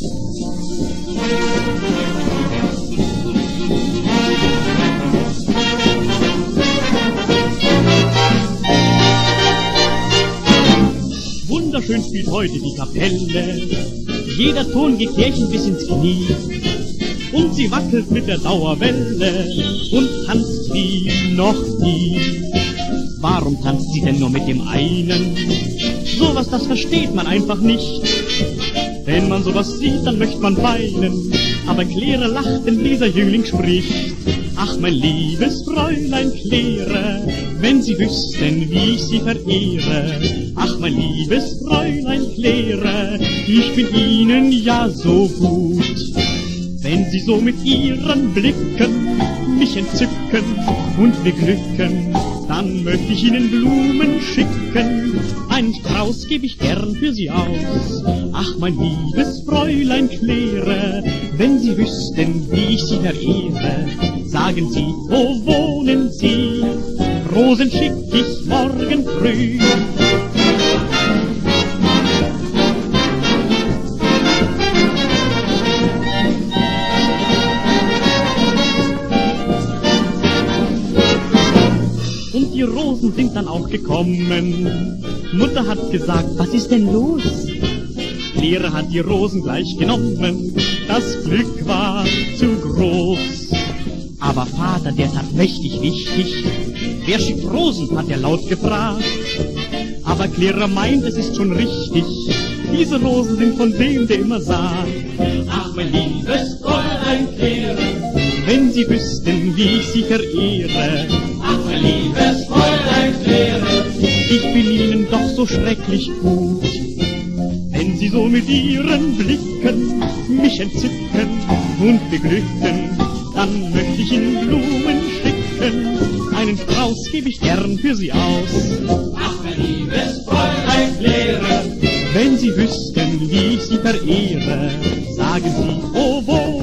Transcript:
Wunderschön spielt heute die Kapelle, jeder Ton geht Klärchen bis ins Knie. Und sie wackelt mit der Dauerwelle und tanzt wie noch nie. Warum tanzt sie denn nur mit dem einen? Sowas, das versteht man einfach nicht. Wenn man sowas sieht, dann möchte man weinen. Aber Claire lacht, denn dieser Jüngling spricht: Ach, mein liebes Fräulein Claire, wenn Sie wüssten, wie ich Sie verehre. Ach, mein liebes Fräulein Claire, ich bin Ihnen ja so gut. Wenn Sie so mit Ihren Blicken mich entzücken und beglücken, dann möchte ich Ihnen Blumen schicken. Einen Strauß geb ich gern für Sie aus. Ach, mein liebes Fräulein Claire, wenn Sie wüssten, wie ich Sie verehre. Sagen Sie, wo wohnen Sie? Rosen schick ich morgen früh. Und die Rosen sind dann auch gekommen. Mutter hat gesagt, was ist denn los? Claire hat die Rosen gleich genommen. Das Glück war zu groß. Aber Vater, der tat mächtig wichtig. Wer schickt Rosen, hat er laut gefragt. Aber Claire meint, es ist schon richtig. Diese Rosen sind von dem, der immer sagt: Ach, mein liebes Fräulein Claire, wenn Sie wüssten, wie ich Sie verehre. Ach, mein liebes Fräulein Claire, ich bin Ihnen doch so schrecklich gut. Wenn Sie so mit Ihren Blicken mich entzücken und beglücken, dann möchte ich Ihnen Blumen schicken. Einen Strauß geb ich gern für Sie aus. Ach, mein liebes Fräulein Claire, wenn Sie wüssten, wie ich Sie verehre. Sagen Sie, oh, wo